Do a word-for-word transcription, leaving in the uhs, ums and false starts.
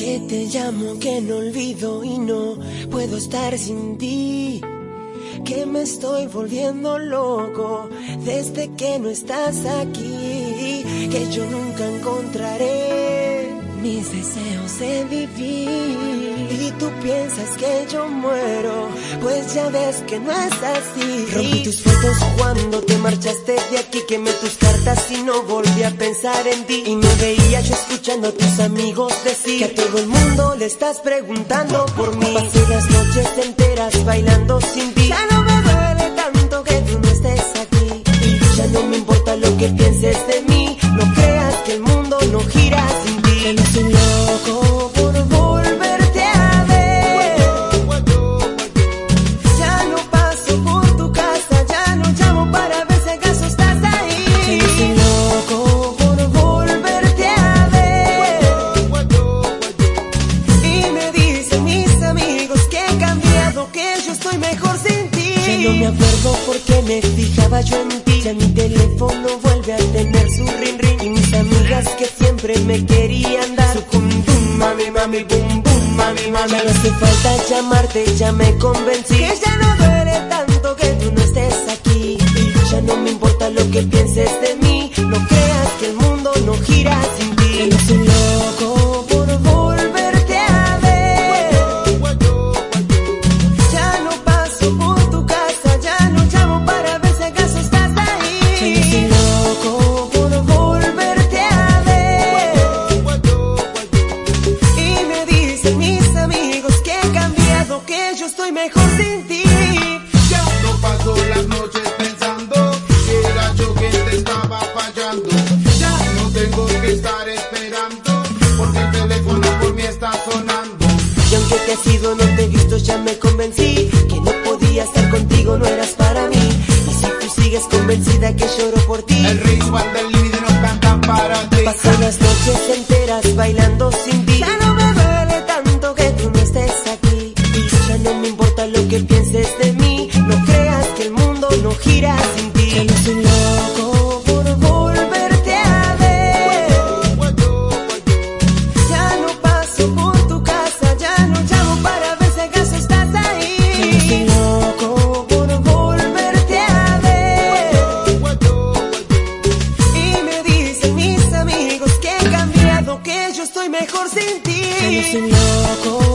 Que te llamo, que no olvido y no puedo estar sin ti. Que me estoy volviendo loco desde que no estás aquí. Que yo nunca encontraré mis deseos de vivir. Y tú piensas que yo muero, pues ya ves que no es así. Rompí tus fotos cuando te marchaste de aquí. Quemé tus cartas y no volví a pensar en ti. Y me veía yo escuchando a tus amigos decir que a todo el mundo le estás preguntando por mí. Pasé las noches enteras bailando sin ti. Ya no me duele tanto que tú no estés aquí. Y ya no me importa lo que pienses de mí. No creas que el mundo no gira sin ti. Que no soy loco por volverte a ver. Ya no paso por tu casa, ya no llamo para ver si acaso estás ahí. Que no soy loco por volverte a ver. Y me dicen mis amigos que he cambiado, que yo estoy mejor sin ti. Ya no me acuerdo por qué me fijaba yo en ti. Ya mi teléfono vuelve a tener su ring ring. Y mis amigas que siempre me querían dar su cum bum, mami, mami, bum, bum, mami, mami. Ya no hace falta llamarte, ya me convencí. Que ya no duele tanto que tú no estés aquí. Y ya no me importa lo que pienses de mí. No creas que el mundo no gira sin ti. Que no soy loco por volverte a ver. Ya no paso por tu casa, ya no llamo para ver si acaso estás ahí. Que no soy loco por volverte a ver. Y me dicen mis amigos que he cambiado, que yo estoy mejor sin ti. Ya no paso las noches pensando que era yo quien te estaba fallando. Ya no tengo que estar esperando porque el teléfono por mí está sonando. Y aunque te has ido, no te he visto, ya me convencí que no podía estar contigo, no eras para mí. Y si tú sigues convencida que lloro por ti, El rey Juan del límite no canta para ti. pasé las noches enteras bailando sin ti. Ya no me duele tanto que tú no estés aquí. Y ya no me importa lo que pienses de mí. No creas que el mundo no gira sin ti. Que no soy loco por volverte a ver. Ya no paso por tu casa, ya no llamo para ver si acaso estás ahí. Que no soy loco por volverte a ver. Y me dicen mis amigos que he cambiado, que yo estoy mejor sin ti. Que no soy loco